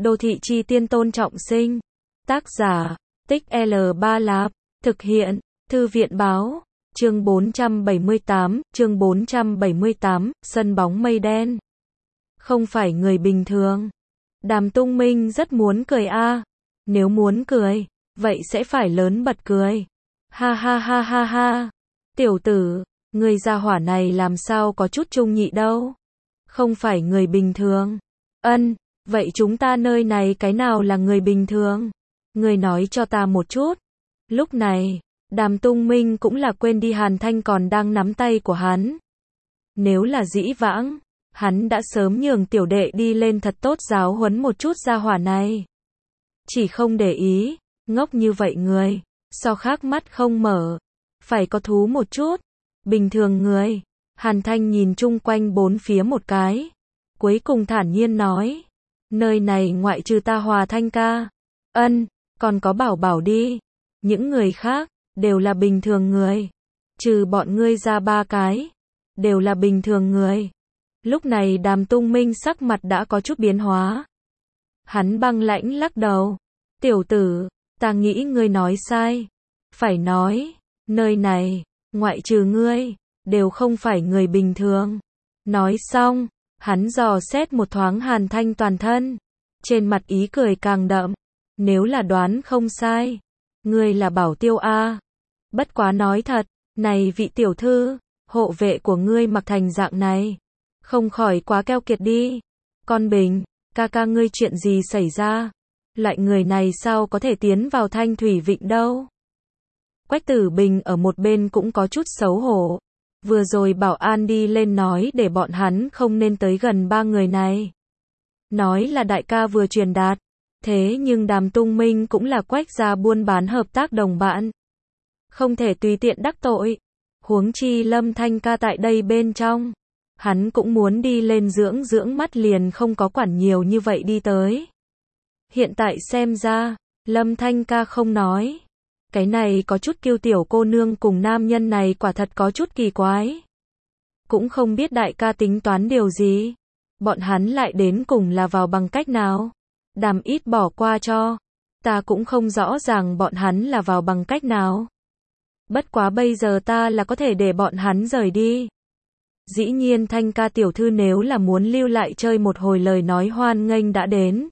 Đô thị chi tiên Tôn Trọng Sinh. Tác giả, Tích L3 Lạp. Thực hiện, Thư viện báo. Chương 478, sân bóng mây đen. Không phải người bình thường. Đàm Tung Minh rất muốn cười a. Nếu muốn cười, vậy sẽ phải lớn bật cười. Ha ha ha ha ha. Tiểu tử, người gia hỏa này làm sao có chút trung nhị đâu. Không phải người bình thường. Vậy chúng ta nơi này cái nào là người bình thường? Người nói cho ta một chút. Lúc này, Đàm Tung Minh cũng là quên đi Hàn Thanh còn đang nắm tay của hắn. Nếu là dĩ vãng, hắn đã sớm nhường tiểu đệ đi lên thật tốt giáo huấn một chút gia hỏa này. Chỉ không để ý, ngốc như vậy người, so khác mắt không mở, phải có thú một chút. Bình thường người. Hàn Thanh nhìn chung quanh bốn phía một cái, cuối cùng thản nhiên nói, nơi này ngoại trừ ta Hòa Thanh ca, còn có Bảo Bảo đi, những người khác đều là bình thường người, trừ bọn ngươi ra ba cái, đều là bình thường người. Lúc này Đàm Tung Minh sắc mặt đã có chút biến hóa. Hắn băng lãnh lắc đầu, tiểu tử, ta nghĩ ngươi nói sai, phải nói, nơi này, ngoại trừ ngươi, đều không phải người bình thường. Nói xong, hắn dò xét một thoáng Hàn Thanh toàn thân, trên mặt ý cười càng đậm. Nếu là đoán không sai, ngươi là Bảo Tiêu a. Bất quá nói thật, này vị tiểu thư, hộ vệ của ngươi mặc thành dạng này, không khỏi quá keo kiệt đi. Con Bình, ca ngươi chuyện gì xảy ra? Loại người này sao có thể tiến vào Thanh Thủy Vịnh đâu? Quách Tử Bình ở một bên cũng có chút xấu hổ. Vừa rồi bảo an đi lên nói để bọn hắn không nên tới gần ba người này. Nói là đại ca vừa truyền đạt. Thế nhưng Đàm Tung Minh cũng là Quách gia buôn bán hợp tác đồng bạn. Không thể tùy tiện đắc tội. Huống chi Lâm Thanh ca tại đây bên trong. Hắn cũng muốn đi lên dưỡng mắt liền không có quản nhiều như vậy đi tới. Hiện tại xem ra, Lâm Thanh ca không nói. Cái này có chút kiêu tiểu cô nương cùng nam nhân này quả thật có chút kỳ quái. Cũng không biết đại ca tính toán điều gì. Bọn hắn lại đến cùng là vào bằng cách nào. Đàm ít bỏ qua cho. Ta cũng không rõ ràng bọn hắn là vào bằng cách nào. Bất quá bây giờ ta là có thể để bọn hắn rời đi. Dĩ nhiên Thanh ca tiểu thư nếu là muốn lưu lại chơi một hồi lời nói hoan nghênh đã đến.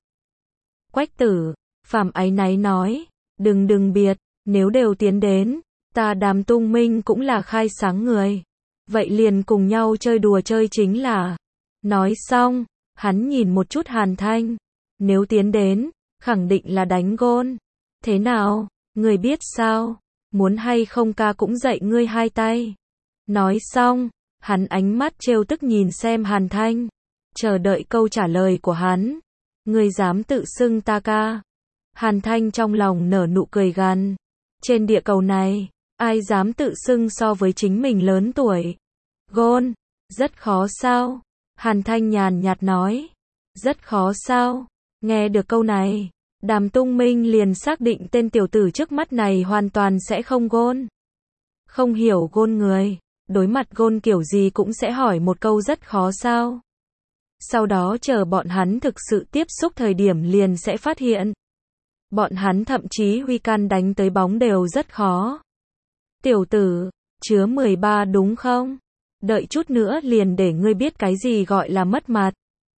Quách Tử, Phạm áy náy nói, đừng biệt, nếu đều tiến đến, ta Đàm Tung Minh cũng là khai sáng người. Vậy liền cùng nhau chơi đùa chơi chính là. Nói xong, hắn nhìn một chút Hàn Thanh. Nếu tiến đến, khẳng định là đánh gôn. Thế nào, ngươi biết sao? Muốn hay không ca cũng dạy ngươi hai tay. Nói xong, hắn ánh mắt trêu tức nhìn xem Hàn Thanh. Chờ đợi câu trả lời của hắn. Ngươi dám tự xưng ta ca? Hàn Thanh trong lòng nở nụ cười gằn. Trên địa cầu này, ai dám tự xưng so với chính mình lớn tuổi? Gôn, rất khó sao? Hàn Thanh nhàn nhạt nói. Rất khó sao? Nghe được câu này, Đàm Tung Minh liền xác định tên tiểu tử trước mắt này hoàn toàn sẽ không gôn. Không hiểu gôn người, đối mặt gôn kiểu gì cũng sẽ hỏi một câu rất khó sao. Sau đó chờ bọn hắn thực sự tiếp xúc thời điểm liền sẽ phát hiện. Bọn hắn thậm chí huy can đánh tới bóng đều rất khó. Tiểu tử, chứa 13 đúng không? Đợi chút nữa liền để ngươi biết cái gì gọi là mất mặt.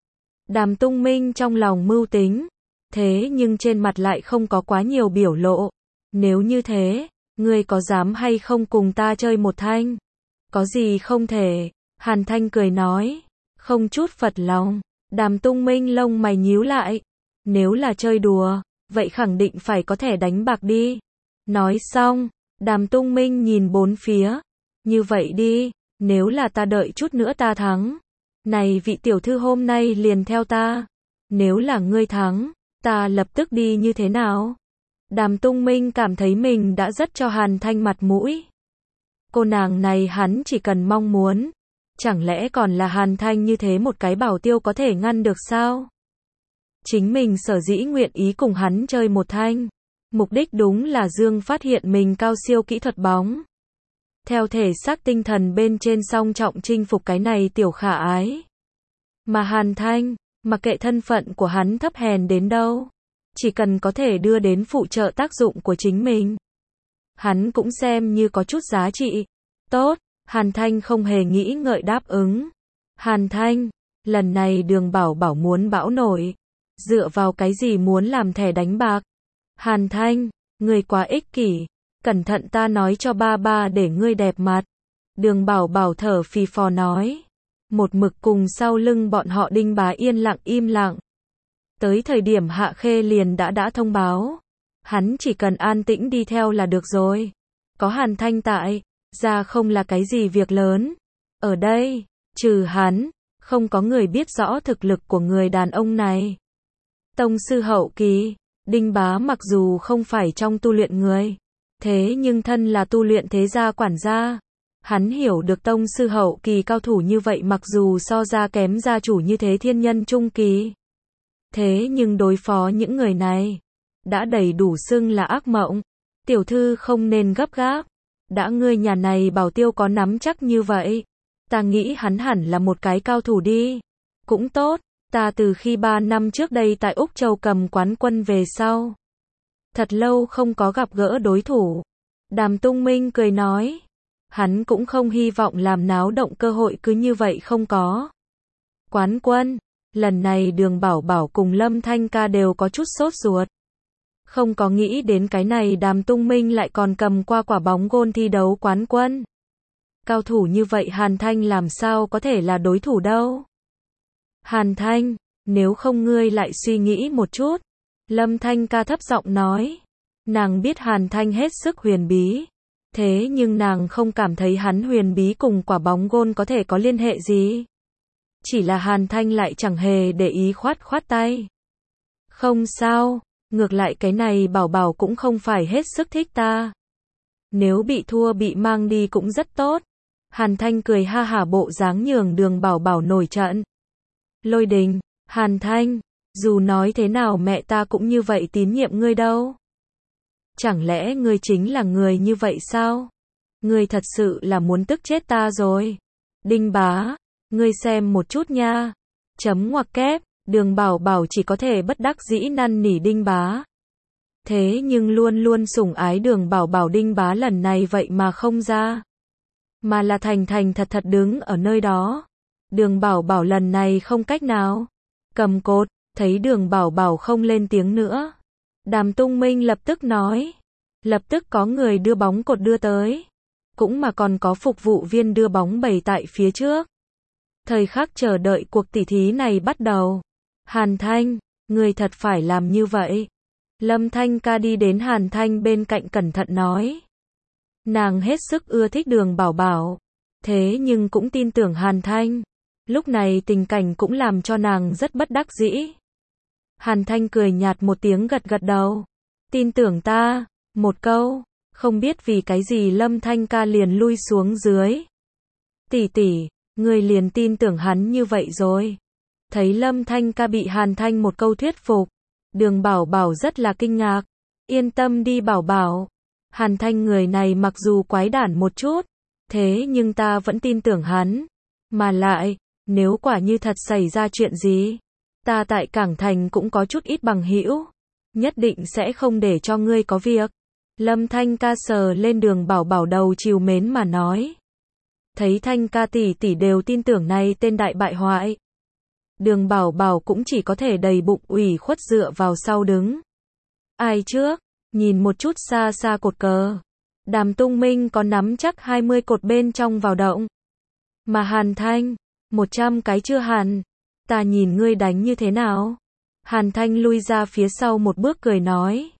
Đàm Tung Minh trong lòng mưu tính, thế nhưng trên mặt lại không có quá nhiều biểu lộ. Nếu như thế, ngươi có dám hay không cùng ta chơi một thanh? Có gì không thể? Hàn Thanh cười nói, không chút phật lòng. Đàm Tung Minh lông mày nhíu lại. Nếu là chơi đùa, vậy khẳng định phải có thể đánh bạc đi. Nói xong, Đàm Tung Minh nhìn bốn phía. Như vậy đi, nếu là ta đợi chút nữa ta thắng. Này vị tiểu thư hôm nay liền theo ta. Nếu là ngươi thắng, ta lập tức đi như thế nào? Đàm Tung Minh cảm thấy mình đã rất cho Hàn Thanh mặt mũi. Cô nàng này hắn chỉ cần mong muốn. Chẳng lẽ còn là Hàn Thanh như thế một cái bảo tiêu có thể ngăn được sao? Chính mình sở dĩ nguyện ý cùng hắn chơi một thanh. Mục đích đúng là Dương phát hiện mình cao siêu kỹ thuật bóng. Theo thể xác tinh thần bên trên song trọng chinh phục cái này tiểu khả ái. Mà Hàn Thanh, Mặc kệ thân phận của hắn thấp hèn đến đâu, chỉ cần có thể đưa đến phụ trợ tác dụng của chính mình, hắn cũng xem như có chút giá trị. Tốt, Hàn Thanh không hề nghĩ ngợi đáp ứng. Hàn Thanh, lần này Đường Bảo Bảo muốn bão nổi. Dựa vào cái gì muốn làm thẻ đánh bạc? Hàn Thanh, ngươi quá ích kỷ. Cẩn thận ta nói cho ba ba để ngươi đẹp mặt. Đường Bảo Bảo thở phì phò nói. Một mực cùng sau lưng bọn họ Đinh Bá yên lặng im lặng. Tới thời điểm Hạ Khê liền đã thông báo. Hắn chỉ cần an tĩnh đi theo là được rồi. Có Hàn Thanh tại, ra không là cái gì việc lớn. Ở đây, trừ hắn, không có người biết rõ thực lực của người đàn ông này. Tông sư hậu kỳ, Đinh Bá mặc dù không phải trong tu luyện người, thế nhưng thân là tu luyện thế gia quản gia. Hắn hiểu được tông sư hậu kỳ cao thủ như vậy mặc dù so ra kém gia chủ như thế thiên nhân trung kỳ. Thế nhưng đối phó những người này, đã đầy đủ xưng là ác mộng. Tiểu thư không nên gấp gáp. Đã ngươi nhà này Bảo Tiêu có nắm chắc như vậy, ta nghĩ hắn hẳn là một cái cao thủ đi. Cũng tốt, ta từ khi 3 năm trước đây tại Úc Châu cầm quán quân về sau, thật lâu không có gặp gỡ đối thủ. Đàm Tung Minh cười nói, hắn cũng không hy vọng làm náo động cơ hội cứ như vậy không có. Quán quân, lần này Đường Bảo Bảo cùng Lâm Thanh Ca đều có chút sốt ruột. Không có nghĩ đến cái này Đàm Tung Minh lại còn cầm qua quả bóng gôn thi đấu quán quân. Cao thủ như vậy Hàn Thanh làm sao có thể là đối thủ đâu. Hàn Thanh, nếu không ngươi lại suy nghĩ một chút. Lâm Thanh Ca thấp giọng nói. Nàng biết Hàn Thanh hết sức huyền bí. Thế nhưng nàng không cảm thấy hắn huyền bí cùng quả bóng gôn có thể có liên hệ gì. Chỉ là Hàn Thanh lại chẳng hề để ý khoát khoát tay. Không sao. Ngược lại cái này Bảo Bảo cũng không phải hết sức thích ta. Nếu bị thua bị mang đi cũng rất tốt. Hàn Thanh cười ha hả bộ dáng nhường Đường Bảo Bảo nổi trận. Lôi Đình, Hàn Thanh, dù nói thế nào mẹ ta cũng như vậy tín nhiệm ngươi đâu. Chẳng lẽ ngươi chính là người như vậy sao? Ngươi thật sự là muốn tức chết ta rồi. Đinh Bá, ngươi xem một chút nha. Chấm ngoặc kép. Đường Bảo Bảo chỉ có thể bất đắc dĩ năn nỉ Đinh Bá. Thế nhưng luôn luôn sủng ái Đường Bảo Bảo Đinh Bá lần này vậy mà không ra. Mà là thành thành thật thật đứng ở nơi đó. Đường Bảo Bảo lần này không cách nào. Cầm cột, thấy Đường Bảo Bảo không lên tiếng nữa. Đàm Tung Minh lập tức nói. Lập tức có người đưa bóng cột đưa tới. Cũng mà còn có phục vụ viên đưa bóng bày tại phía trước. Thời khắc chờ đợi cuộc tỉ thí này bắt đầu. Hàn Thanh, người thật phải làm như vậy. Lâm Thanh Ca đi đến Hàn Thanh bên cạnh cẩn thận nói. Nàng hết sức ưa thích Đường Bảo Bảo. Thế nhưng cũng tin tưởng Hàn Thanh. Lúc này tình cảnh cũng làm cho nàng rất bất đắc dĩ. Hàn Thanh cười nhạt một tiếng gật gật đầu. Tin tưởng ta, một câu. Không biết vì cái gì Lâm Thanh Ca liền lui xuống dưới. Tỷ tỷ, người liền tin tưởng hắn như vậy rồi. Thấy Lâm Thanh Ca bị Hàn Thanh một câu thuyết phục. Đường Bảo Bảo rất là kinh ngạc. Yên tâm đi Bảo Bảo. Hàn Thanh người này mặc dù quái đản một chút. Thế nhưng ta vẫn tin tưởng hắn. Mà lại, nếu quả như thật xảy ra chuyện gì. Ta tại Cảng Thành cũng có chút ít bằng hữu. Nhất định sẽ không để cho ngươi có việc. Lâm Thanh Ca sờ lên Đường Bảo Bảo đầu trìu mến mà nói. Thấy Thanh Ca tỷ tỷ đều tin tưởng này tên đại bại hoại. Đường Bảo Bảo cũng chỉ có thể đầy bụng ủy khuất dựa vào sau đứng. Ai trước? Nhìn một chút xa xa cột cờ. Đàm Tung Minh có nắm chắc 20 cột bên trong vào động. Mà Hàn Thanh, 100 cái chưa hẳn. Ta nhìn ngươi đánh như thế nào? Hàn Thanh lui ra phía sau một bước cười nói.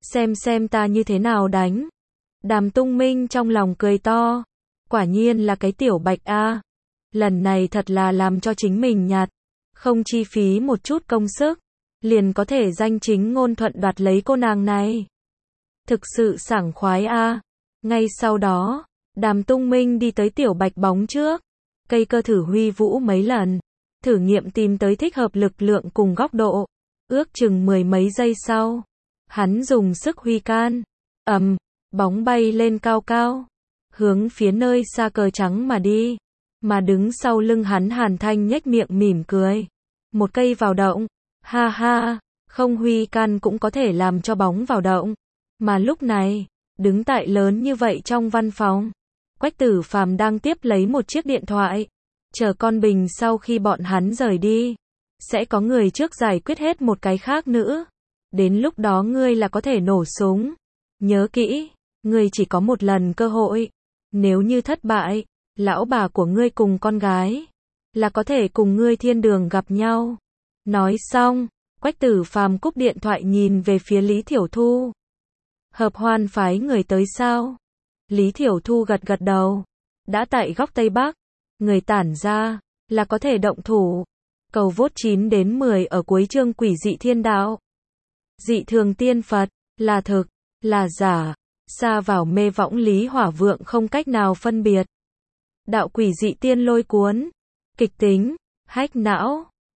Xem ta như thế nào đánh. Đàm Tung Minh trong lòng cười to. Quả nhiên là cái tiểu bạch a. Lần này thật là làm cho chính mình nhạt. Không chi phí một chút công sức. Liền có thể danh chính ngôn thuận đoạt lấy cô nàng này. Thực sự sảng khoái a. Ngay sau đó, Đàm Tung Minh đi tới tiểu bạch bóng trước. Cây cơ thử huy vũ mấy lần. Thử nghiệm tìm tới thích hợp lực lượng cùng góc độ. Ước chừng 10 mấy giây sau. Hắn dùng sức huy can. Bóng bay lên cao cao. Hướng phía nơi xa cờ trắng mà đi. Mà đứng sau lưng hắn Hàn Thanh nhếch miệng mỉm cười. một cây vào động. Ha ha, không huy can cũng có thể làm cho bóng vào động. Mà lúc này, đứng tại lớn như vậy trong văn phòng, Quách Tử Phàm đang tiếp lấy một chiếc điện thoại. Chờ con Bình sau khi bọn hắn rời đi, sẽ có người trước giải quyết hết một cái khác nữa. Đến lúc đó ngươi là có thể nổ súng. Nhớ kỹ, ngươi chỉ có một lần cơ hội. Nếu như thất bại, lão bà của ngươi cùng con gái là có thể cùng ngươi thiên đường gặp nhau. Nói xong, Quách Tử Phàm cúp điện thoại nhìn về phía Lý Thiểu Thu. Hợp Hoan phái người tới sao? Lý Thiểu Thu gật gật đầu. Đã tại góc Tây Bắc, người tản ra là có thể động thủ. Cầu vote 9 đến 10 ở cuối chương Quỷ dị thiên đạo. Dị thường tiên Phật, là thực, là giả, xa vào mê võng Lý Hỏa Vượng không cách nào phân biệt. Đạo quỷ dị tiên lôi cuốn, kịch tính, hách não.